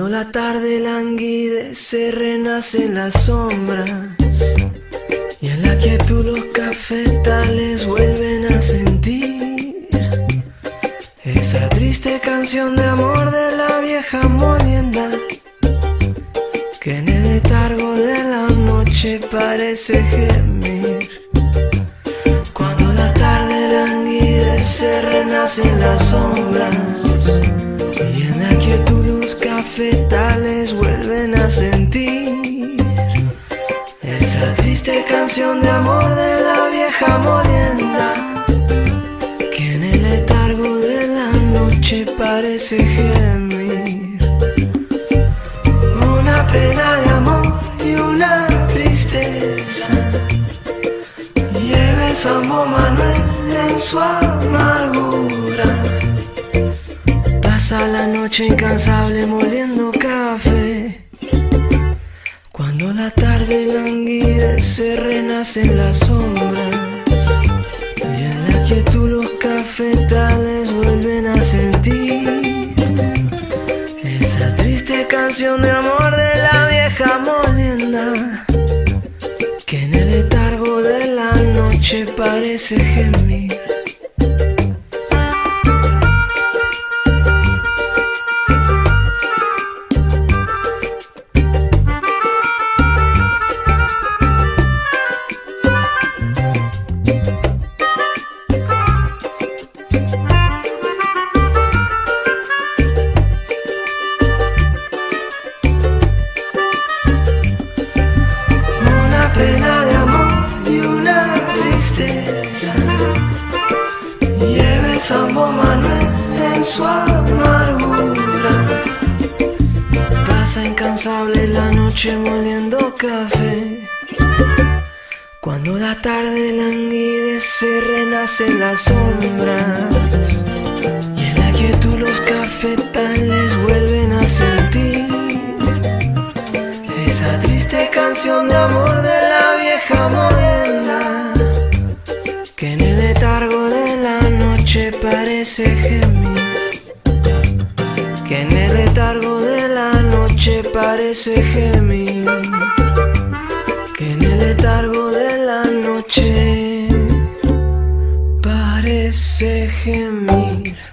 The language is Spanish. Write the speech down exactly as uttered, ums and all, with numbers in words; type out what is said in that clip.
Cuando la tarde languidece, renacen las sombras, y en la quietud los cafetales vuelven a sentir esa triste canción de amor de la vieja molienda, que en el letargo de la noche parece gemir. Cuando la tarde languidece, renacen las sombras, y en la quietud los cafetales vuelven a sentir esa triste canción de amor de la vieja molienda, que en el letargo de la noche parece gemir. Una pena de amor y una tristeza lleva el Sambo Manuel en su amargura. Pasa la noche incansable moliendo café. Cuando la tarde languidece, renacen las sombras, y en la quietud los cafetales vuelven a sentir esa triste canción de amor de la vieja molienda, que en el letargo de la noche parece gemir. Pena de amor y una tristeza lleva el Sambo Manuel en su amargura. Pasa incansable la noche moliendo café. Cuando la tarde languidece, renacen las sombras, y en la quietud los cafetales vuelven a sentir esa triste canción de amor de la vieja molienda, que en el letargo de la noche parece gemir, que en el letargo de la noche parece gemir, que en el letargo de la noche parece gemir.